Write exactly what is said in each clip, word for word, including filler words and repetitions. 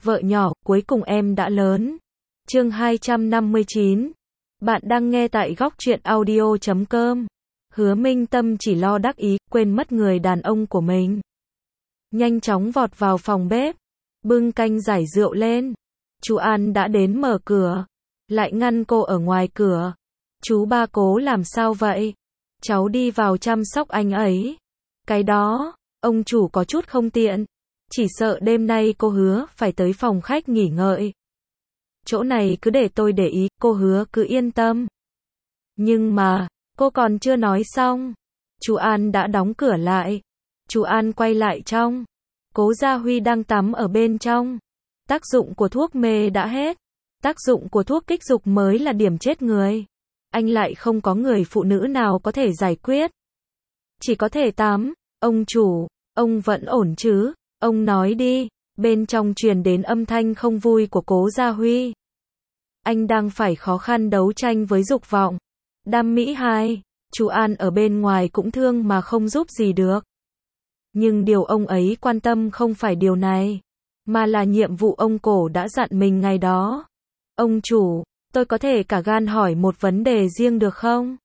vợ nhỏ, cuối cùng em đã lớn. Chương hai trăm năm mươi chín. Bạn đang nghe tại góc truyện audio chấm com. Hứa Minh Tâm chỉ lo đắc ý, quên mất người đàn ông của mình. Nhanh chóng vọt vào phòng bếp, bưng canh giải rượu lên. Chú An đã đến mở cửa, lại ngăn cô ở ngoài cửa. Chú ba Cố làm sao vậy? Cháu đi vào chăm sóc anh ấy. Cái đó, ông chủ có chút không tiện. Chỉ sợ đêm nay cô Hứa phải tới phòng khách nghỉ ngơi. Chỗ này cứ để tôi để ý, cô Hứa cứ yên tâm. Nhưng mà, cô còn chưa nói xong. Chú An đã đóng cửa lại. Chú An quay lại trong. Cố Gia Huy đang tắm ở bên trong. Tác dụng của thuốc mê đã hết. Tác dụng của thuốc kích dục mới là điểm chết người. Anh lại không có người phụ nữ nào có thể giải quyết. Chỉ có thể tắm. Ông chủ, ông vẫn ổn chứ? Ông nói đi. Bên trong truyền đến âm thanh không vui của Cố Gia Huy. Anh đang phải khó khăn đấu tranh với dục vọng. Đam mỹ hai. Chú An ở bên ngoài cũng thương mà không giúp gì được. Nhưng điều ông ấy quan tâm không phải điều này, mà là nhiệm vụ ông Cổ đã dặn mình ngày đó. Ông chủ, tôi có thể cả gan hỏi một vấn đề riêng được không?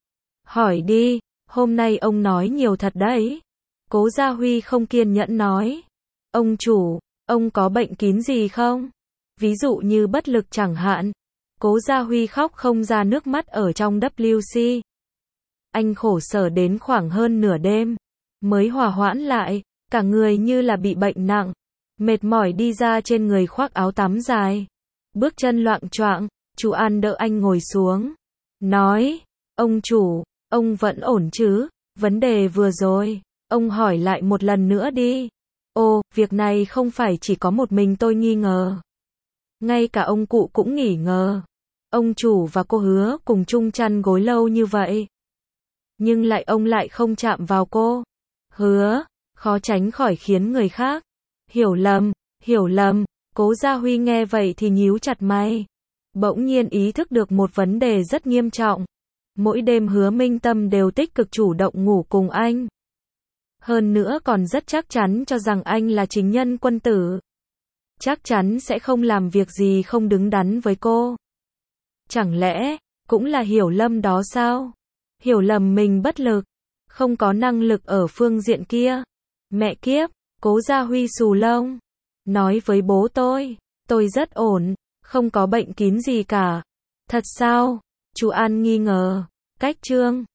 Hỏi đi, hôm nay ông nói nhiều thật đấy. Cố Gia Huy không kiên nhẫn nói. Ông chủ, ông có bệnh kín gì không? Ví dụ như bất lực chẳng hạn. Cố Gia Huy khóc không ra nước mắt ở trong vê kép xê. Anh khổ sở đến khoảng hơn nửa đêm, mới hòa hoãn lại, cả người như là bị bệnh nặng. Mệt mỏi đi ra trên người khoác áo tắm dài. Bước chân loạng choạng, chú An đỡ anh ngồi xuống. Nói, ông chủ, ông vẫn ổn chứ? Vấn đề vừa rồi, ông hỏi lại một lần nữa đi. Ồ, việc này không phải chỉ có một mình tôi nghi ngờ. Ngay cả ông cụ cũng nghi ngờ. Ông chủ và cô Hứa cùng chung chăn gối lâu như vậy. Nhưng lại ông lại không chạm vào cô. Hứa, khó tránh khỏi khiến người khác hiểu lầm, hiểu lầm. Cố Gia Huy nghe vậy thì nhíu chặt mày. Bỗng nhiên ý thức được một vấn đề rất nghiêm trọng. Mỗi đêm Hứa Minh Tâm đều tích cực chủ động ngủ cùng anh. Hơn nữa còn rất chắc chắn cho rằng anh là chính nhân quân tử. Chắc chắn sẽ không làm việc gì không đứng đắn với cô. Chẳng lẽ, cũng là hiểu lầm đó sao? Hiểu lầm mình bất lực, không có năng lực ở phương diện kia. Mẹ kiếp, Cố Gia Huy xù lông. Nói với bố tôi, tôi rất ổn, không có bệnh kín gì cả. Thật sao? Chú An nghi ngờ. Cách chương